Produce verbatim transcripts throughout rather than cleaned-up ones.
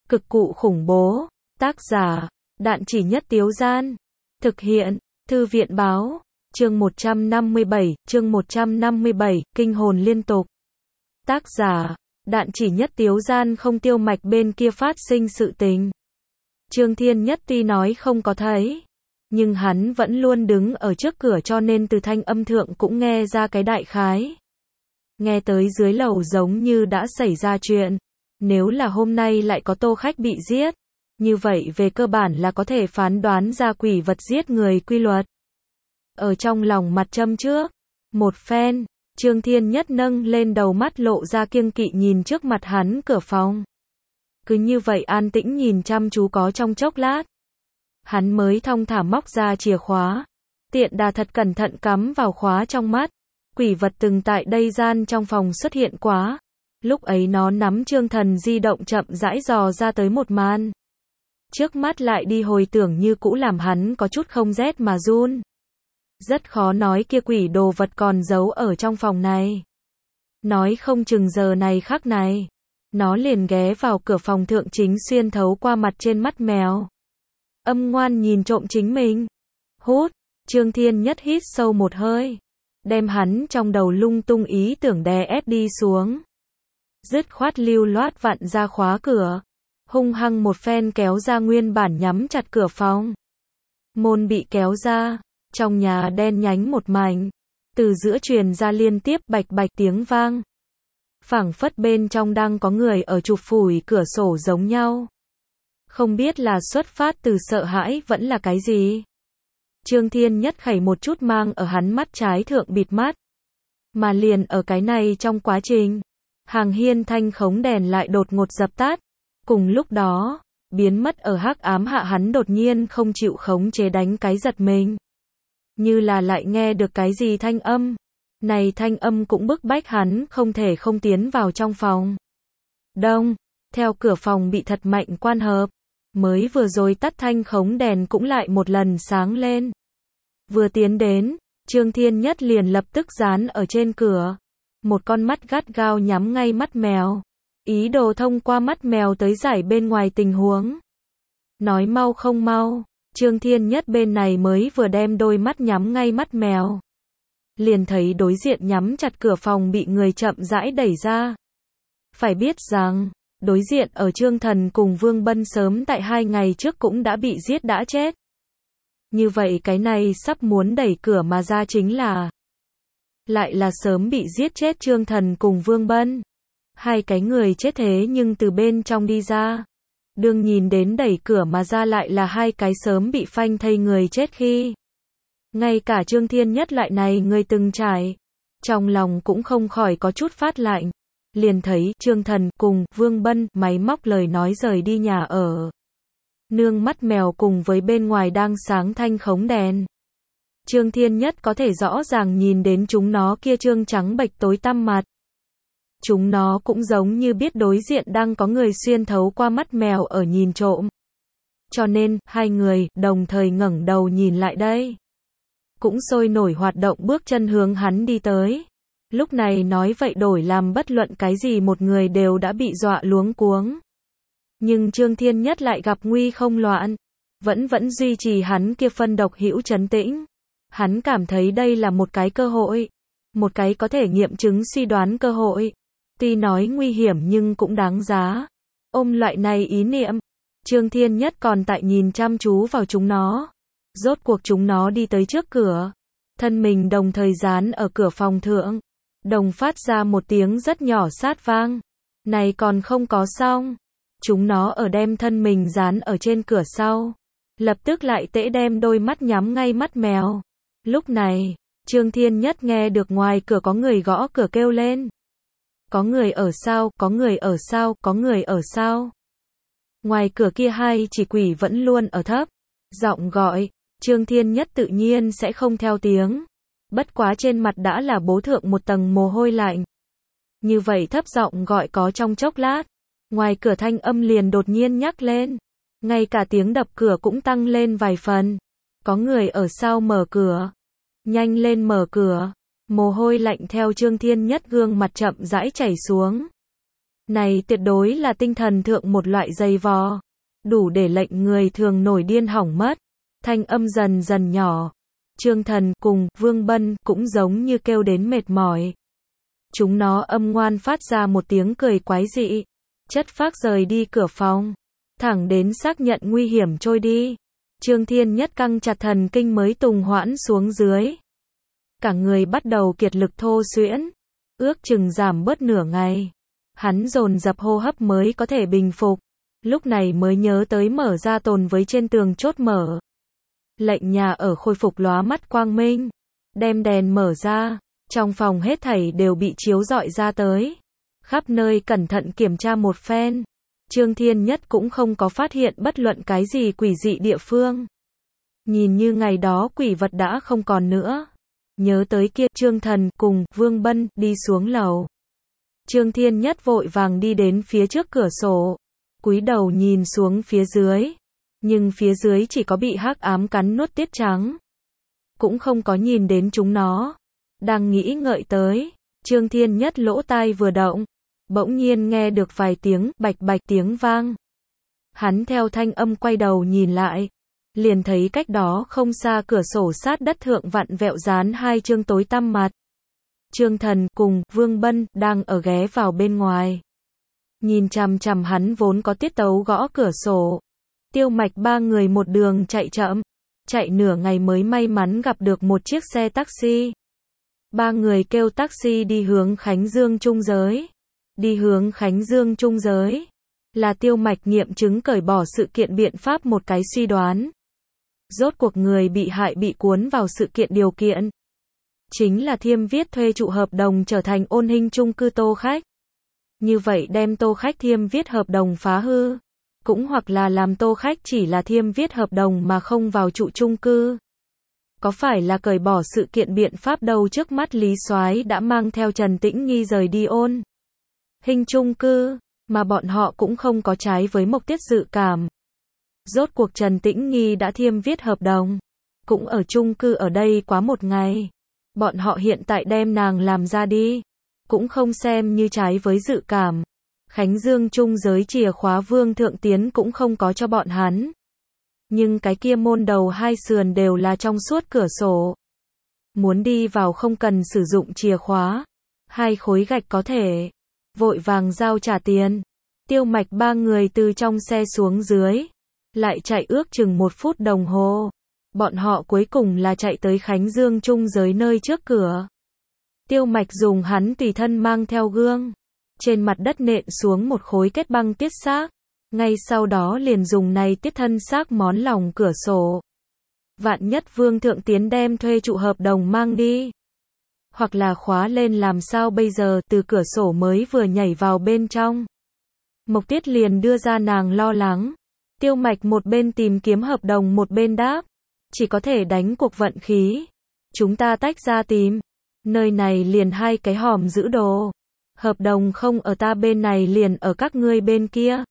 Cực cụ khủng bố. Tác giả, Đạn Chỉ Nhất Tiếu Gian. Thực hiện, Thư viện báo. Chương một trăm năm mươi bảy, chương một trăm năm mươi bảy, kinh hồn liên tục. Tác giả, Đạn Chỉ Nhất Tiếu Gian. Không tiêu mạch bên kia phát sinh sự tình. Trương Thiên Nhất tuy nói không có thấy, nhưng hắn vẫn luôn đứng ở trước cửa cho nên từ thanh âm thượng cũng nghe ra cái đại khái. Nghe tới dưới lầu giống như đã xảy ra chuyện. Nếu là hôm nay lại có tô khách bị giết, như vậy về cơ bản là có thể phán đoán ra quỷ vật giết người quy luật. Ở trong lòng mặt châm trước, một phen, Trương Thiên Nhất nâng lên đầu mắt lộ ra kiêng kỵ nhìn trước mặt hắn cửa phòng. Cứ như vậy an tĩnh nhìn chăm chú có trong chốc lát. Hắn mới thong thả móc ra chìa khóa. Tiện đà thật cẩn thận cắm vào khóa trong mắt. Quỷ vật từng tại đây gian trong phòng xuất hiện quá. Lúc ấy nó nắm Trương Thần di động chậm rãi dò ra tới một màn. Trước mắt lại đi hồi tưởng như cũ làm hắn có chút không rét mà run. Rất khó nói kia quỷ đồ vật còn giấu ở trong phòng này. Nói không chừng giờ này khắc này, nó liền ghé vào cửa phòng thượng chính xuyên thấu qua mặt trên mắt mèo. Âm ngoan nhìn trộm chính mình. Hút, Trương Thiên Nhất hít sâu một hơi. Đem hắn trong đầu lung tung ý tưởng đè ép đi xuống. Dứt khoát lưu loát vặn ra khóa cửa. Hung hăng một phen kéo ra nguyên bản nhắm chặt cửa phòng. Môn bị kéo ra. Trong nhà đen nhánh một mảnh. Từ giữa truyền ra liên tiếp bạch bạch tiếng vang. Phảng phất bên trong đang có người ở chụp phủi cửa sổ giống nhau. Không biết là xuất phát từ sợ hãi vẫn là cái gì. Trương Thiên Nhất khẩy một chút mang ở hắn mắt trái thượng bịt mắt. Mà liền ở cái này trong quá trình, hàng hiên thanh khống đèn lại đột ngột dập tắt. Cùng lúc đó, biến mất ở hắc ám hạ hắn đột nhiên không chịu khống chế đánh cái giật mình. Như là lại nghe được cái gì thanh âm. Này thanh âm cũng bức bách hắn không thể không tiến vào trong phòng. Đông, theo cửa phòng bị thật mạnh quan hợp. Mới vừa rồi tắt thanh khống đèn cũng lại một lần sáng lên. Vừa tiến đến, Trương Thiên Nhất liền lập tức dán ở trên cửa. Một con mắt gắt gao nhắm ngay mắt mèo. Ý đồ thông qua mắt mèo tới giải bên ngoài tình huống. Nói mau không mau, Trương Thiên Nhất bên này mới vừa đem đôi mắt nhắm ngay mắt mèo. Liền thấy đối diện nhắm chặt cửa phòng bị người chậm rãi đẩy ra. Phải biết rằng, đối diện ở Trương Thần cùng Vương Bân sớm tại hai ngày trước cũng đã bị giết đã chết. Như vậy cái này sắp muốn đẩy cửa mà ra chính là lại là sớm bị giết chết Trương Thần cùng Vương Bân. Hai cái người chết thế nhưng từ bên trong đi ra. Đương nhìn đến đẩy cửa mà ra lại là hai cái sớm bị phanh thây người chết khi. Ngay cả Trương Thiên Nhất loại này người từng trải. Trong lòng cũng không khỏi có chút phát lạnh. Liền thấy Trương Thần cùng Vương Bân máy móc lời nói rời đi nhà ở. Nương mắt mèo cùng với bên ngoài đang sáng thanh khống đèn. Trương Thiên Nhất có thể rõ ràng nhìn đến chúng nó kia trương trắng bệch tối tăm mặt. Chúng nó cũng giống như biết đối diện đang có người xuyên thấu qua mắt mèo ở nhìn trộm. Cho nên, hai người đồng thời ngẩng đầu nhìn lại đây. Cũng sôi nổi hoạt động bước chân hướng hắn đi tới. Lúc này nói vậy đổi làm bất luận cái gì một người đều đã bị dọa luống cuống. Nhưng Trương Thiên Nhất lại gặp nguy không loạn. Vẫn vẫn duy trì hắn kia phân độc hữu trấn tĩnh. Hắn cảm thấy đây là một cái cơ hội. Một cái có thể nghiệm chứng suy đoán cơ hội. Tuy nói nguy hiểm nhưng cũng đáng giá. Ôm loại này ý niệm. Trương Thiên Nhất còn tại nhìn chăm chú vào chúng nó. Rốt cuộc chúng nó đi tới trước cửa. Thân mình đồng thời dán ở cửa phòng thượng. Đồng phát ra một tiếng rất nhỏ sát vang. Này còn không có xong. Chúng nó ở đem thân mình dán ở trên cửa sau. Lập tức lại tễ đem đôi mắt nhắm ngay mắt mèo. Lúc này, Trương Thiên Nhất nghe được ngoài cửa có người gõ cửa kêu lên. Có người ở sao, có người ở sao, có người ở sao. Ngoài cửa kia hai chỉ quỷ vẫn luôn ở thấp. Giọng gọi, Trương Thiên Nhất tự nhiên sẽ không theo tiếng. Bất quá trên mặt đã là bố thượng một tầng mồ hôi lạnh. Như vậy thấp giọng gọi có trong chốc lát. Ngoài cửa thanh âm liền đột nhiên nhắc lên. Ngay cả tiếng đập cửa cũng tăng lên vài phần. Có người ở sau mở cửa. Nhanh lên mở cửa. Mồ hôi lạnh theo Trương Thiên Nhất gương mặt chậm rãi chảy xuống. Này tuyệt đối là tinh thần thượng một loại dày vò, đủ để lệnh người thường nổi điên hỏng mất. Thanh âm dần dần nhỏ. Trương Thần cùng Vương Bân cũng giống như kêu đến mệt mỏi. Chúng nó âm ngoan phát ra một tiếng cười quái dị, chất phác rời đi cửa phòng, thẳng đến xác nhận nguy hiểm trôi đi. Trương Thiên Nhất căng chặt thần kinh mới tùng hoãn xuống dưới. Cả người bắt đầu kiệt lực thô xuyễn, ước chừng giảm bớt nửa ngày. Hắn dồn dập hô hấp mới có thể bình phục. Lúc này mới nhớ tới mở ra tồn với trên tường chốt mở. Lệnh nhà ở khôi phục lóa mắt quang minh. Đem đèn mở ra, trong phòng hết thảy đều bị chiếu rọi ra tới. Khắp nơi cẩn thận kiểm tra một phen. Trương Thiên Nhất cũng không có phát hiện bất luận cái gì quỷ dị địa phương. Nhìn như ngày đó quỷ vật đã không còn nữa. Nhớ tới kia, Trương Thần cùng Vương Bân đi xuống lầu. Trương Thiên Nhất vội vàng đi đến phía trước cửa sổ, cúi đầu nhìn xuống phía dưới, nhưng phía dưới chỉ có bị hắc ám cắn nuốt tiết trắng, cũng không có nhìn đến chúng nó. Đang nghĩ ngợi tới, Trương Thiên Nhất lỗ tai vừa động, bỗng nhiên nghe được vài tiếng bạch bạch tiếng vang. Hắn theo thanh âm quay đầu nhìn lại, liền thấy cách đó không xa cửa sổ sát đất thượng vặn vẹo dán hai chương tối tăm mặt. Trương Thần cùng Vương Bân đang ở ghé vào bên ngoài. Nhìn chằm chằm hắn vốn có tiết tấu gõ cửa sổ. Tiêu Mạch ba người một đường chạy chậm, chạy nửa ngày mới may mắn gặp được một chiếc xe taxi. Ba người kêu taxi đi hướng Khánh Dương Trung Giới. Đi hướng Khánh Dương Trung Giới là Tiêu Mạch nghiệm chứng cởi bỏ sự kiện biện pháp một cái suy đoán. Rốt cuộc người bị hại bị cuốn vào sự kiện điều kiện chính là Thiêm viết thuê trụ hợp đồng trở thành ôn hình chung cư Tô Khách. Như vậy đem Tô Khách Thiêm viết hợp đồng phá hư, cũng hoặc là làm Tô Khách chỉ là Thiêm viết hợp đồng mà không vào trụ chung cư. Có phải là cởi bỏ sự kiện biện pháp đâu? Trước mắt Lý Soái đã mang theo Trần Tĩnh Nghi rời đi ôn hình chung cư, mà bọn họ cũng không có trái với mục tiết dự cảm. Rốt cuộc Trần Tĩnh Nghi đã Thiêm viết hợp đồng, cũng ở chung cư ở đây quá một ngày. Bọn họ hiện tại đem nàng làm ra đi, cũng không xem như trái với dự cảm. Khánh Dương Trung Giới chìa khóa Vương Thượng Tiến cũng không có cho bọn hắn. Nhưng cái kia môn đầu hai sườn đều là trong suốt cửa sổ. Muốn đi vào không cần sử dụng chìa khóa. Hai khối gạch có thể. Vội vàng giao trả tiền. Tiêu Mạch ba người từ trong xe xuống dưới. Lại chạy ước chừng một phút đồng hồ. Bọn họ cuối cùng là chạy tới Khánh Dương Trung Giới nơi trước cửa. Tiêu Mạch dùng hắn tùy thân mang theo gương. Trên mặt đất nện xuống một khối kết băng tiết xác. Ngay sau đó liền dùng này tiết thân xác món lòng cửa sổ. Vạn nhất Vương Thượng Tiến đem thuê trụ hợp đồng mang đi. Hoặc là khóa lên làm sao bây giờ? Từ cửa sổ mới vừa nhảy vào bên trong. Mộc Tiết liền đưa ra nàng lo lắng. Tiêu Mạch một bên tìm kiếm hợp đồng một bên đáp. Chỉ có thể đánh cuộc vận khí. Chúng ta tách ra tìm. Nơi này liền hai cái hòm giữ đồ. Hợp đồng không ở ta bên này liền ở các ngươi bên kia.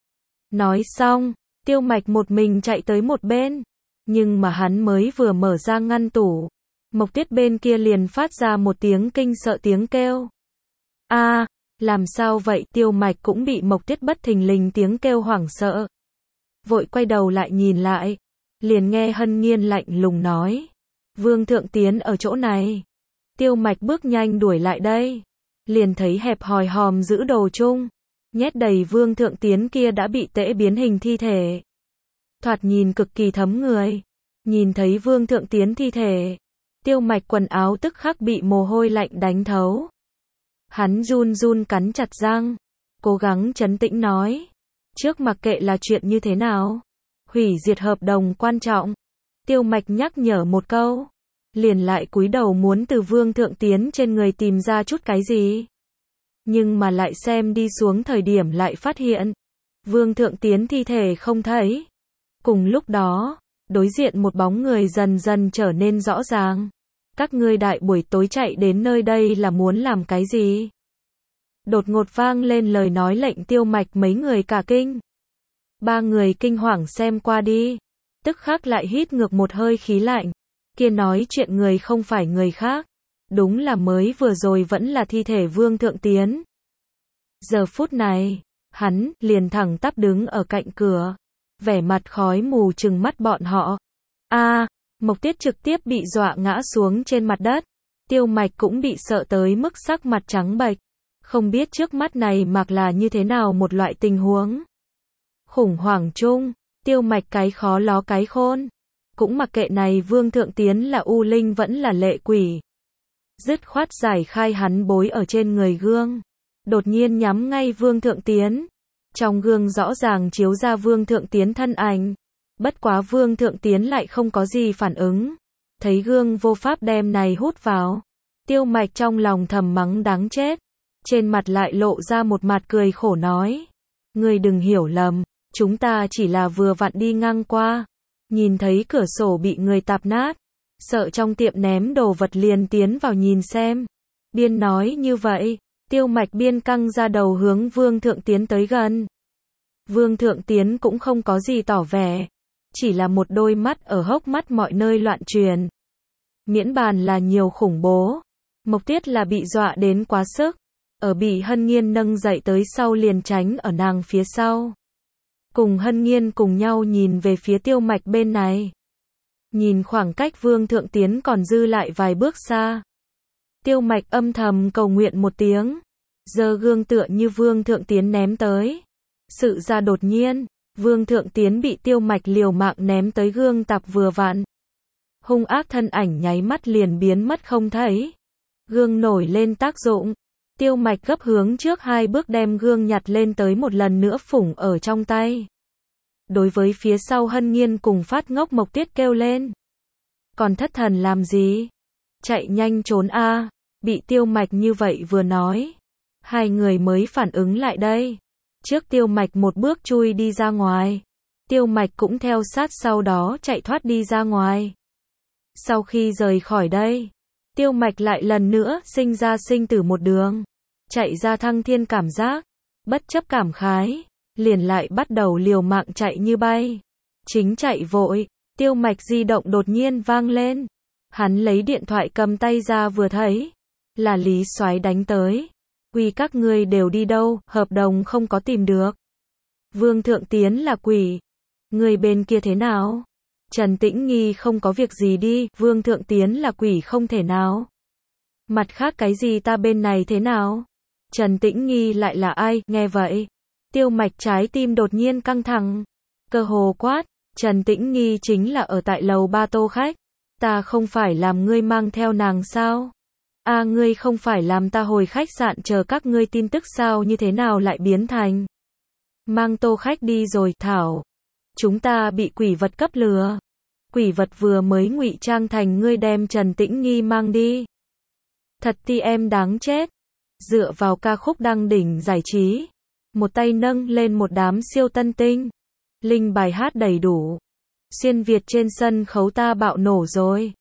Nói xong, Tiêu Mạch một mình chạy tới một bên. Nhưng mà hắn mới vừa mở ra ngăn tủ. Mộc Tiết bên kia liền phát ra một tiếng kinh sợ tiếng kêu. A, à, làm sao vậy? Tiêu Mạch cũng bị Mộc Tiết bất thình lình tiếng kêu hoảng sợ. Vội quay đầu lại nhìn lại. Liền nghe Hân Nghiên lạnh lùng nói. Vương Thượng Tiến ở chỗ này. Tiêu Mạch bước nhanh đuổi lại đây. Liền thấy hẹp hòi hòm giữ đồ chung. Nhét đầy Vương Thượng Tiến kia đã bị tễ biến hình thi thể. Thoạt nhìn cực kỳ thấm người. Nhìn thấy Vương Thượng Tiến thi thể. Tiêu Mạch quần áo tức khắc bị mồ hôi lạnh đánh thấu. Hắn run run cắn chặt răng. Cố gắng trấn tĩnh nói. Trước mặc kệ là chuyện như thế nào. Hủy diệt hợp đồng quan trọng. Tiêu Mạch nhắc nhở một câu. Liền lại cúi đầu muốn từ Vương Thượng Tiến trên người tìm ra chút cái gì. Nhưng mà lại xem đi xuống thời điểm lại phát hiện. Vương Thượng Tiến thi thể không thấy. Cùng lúc đó, đối diện một bóng người dần dần trở nên rõ ràng. Các ngươi đại buổi tối chạy đến nơi đây là muốn làm cái gì? Đột ngột vang lên lời nói lệnh Tiêu Mạch mấy người cả kinh. Ba người kinh hoàng xem qua đi. Tức khắc lại hít ngược một hơi khí lạnh. Kia nói chuyện người không phải người khác. Đúng là mới vừa rồi vẫn là thi thể Vương Thượng Tiến. Giờ phút này, hắn liền thẳng tắp đứng ở cạnh cửa, vẻ mặt khói mù trừng mắt bọn họ. A, Mộc Tiết trực tiếp bị dọa ngã xuống trên mặt đất. Tiêu Mạch cũng bị sợ tới mức sắc mặt trắng bệch, không biết trước mắt này mặc là như thế nào một loại tình huống. Khủng hoảng chung, Tiêu Mạch cái khó ló cái khôn, cũng mặc kệ này Vương Thượng Tiến là u linh vẫn là lệ quỷ. Dứt khoát giải khai hắn bối ở trên người gương, đột nhiên nhắm ngay Vương Thượng Tiến. Trong gương rõ ràng chiếu ra Vương Thượng Tiến thân ảnh, bất quá Vương Thượng Tiến lại không có gì phản ứng. Thấy gương vô pháp đem này hút vào, Tiêu Mạch trong lòng thầm mắng đáng chết, trên mặt lại lộ ra một mặt cười khổ nói: "Ngươi đừng hiểu lầm, chúng ta chỉ là vừa vặn đi ngang qua, nhìn thấy cửa sổ bị người tạp nát, sợ trong tiệm ném đồ vật liền tiến vào nhìn xem." Biên nói như vậy, Tiêu Mạch biên căng ra đầu hướng Vương Thượng Tiến tới gần. Vương Thượng Tiến cũng không có gì tỏ vẻ, chỉ là một đôi mắt ở hốc mắt mọi nơi loạn truyền. Miễn bàn là nhiều khủng bố, Mộc Tiết là bị dọa đến quá sức, ở bị Hân Nghiên nâng dậy tới sau liền tránh ở nàng phía sau. Cùng Hân Nghiên cùng nhau nhìn về phía Tiêu Mạch bên này. Nhìn khoảng cách Vương Thượng Tiến còn dư lại vài bước xa. Tiêu Mạch âm thầm cầu nguyện một tiếng, giơ gương tựa như Vương Thượng Tiến ném tới. Sự ra đột nhiên, Vương Thượng Tiến bị Tiêu Mạch liều mạng ném tới gương tạp vừa vặn. Hung ác thân ảnh nháy mắt liền biến mất không thấy. Gương nổi lên tác dụng, Tiêu Mạch gấp hướng trước hai bước đem gương nhặt lên tới một lần nữa phủng ở trong tay. Đối với phía sau Hân Nghiên cùng Phát Ngốc Mộc Tiết kêu lên: "Còn thất thần làm gì? Chạy nhanh trốn a!" Bị Tiêu Mạch như vậy vừa nói, hai người mới phản ứng lại đây. Trước Tiêu Mạch một bước chui đi ra ngoài, Tiêu Mạch cũng theo sát sau đó chạy thoát đi ra ngoài. Sau khi rời khỏi đây, Tiêu Mạch lại lần nữa sinh ra sinh tử một đường, chạy ra thăng thiên cảm giác, bất chấp cảm khái, liền lại bắt đầu liều mạng chạy như bay. Chính chạy vội, Tiêu Mạch di động đột nhiên vang lên. Hắn lấy điện thoại cầm tay ra vừa thấy, là Lý Soái đánh tới. "Quỳ các ngươi đều đi đâu, hợp đồng không có tìm được. Vương Thượng Tiến là quỷ. Người bên kia thế nào?" Trần Tĩnh Nghi không có việc gì đi, Vương Thượng Tiến là quỷ không thể nào. Mặt khác cái gì ta bên này thế nào? Trần Tĩnh Nghi lại là ai? Nghe vậy, Tiêu Mạch trái tim đột nhiên căng thẳng, cơ hồ quát: "Trần Tĩnh Nghi chính là ở tại lầu ba Tô khách. Ta không phải làm ngươi mang theo nàng sao? A à, ngươi không phải làm ta hồi khách sạn chờ các ngươi tin tức sao, như thế nào lại biến thành mang Tô khách đi rồi?" Thảo, chúng ta bị quỷ vật cấp lừa. Quỷ vật vừa mới ngụy trang thành ngươi đem Trần Tĩnh Nghi mang đi. Thật ti em đáng chết. Dựa vào ca khúc đăng đỉnh giải trí, một tay nâng lên một đám siêu tân tinh, linh bài hát đầy đủ. Xuyên Việt trên sân khấu ta bạo nổ rồi.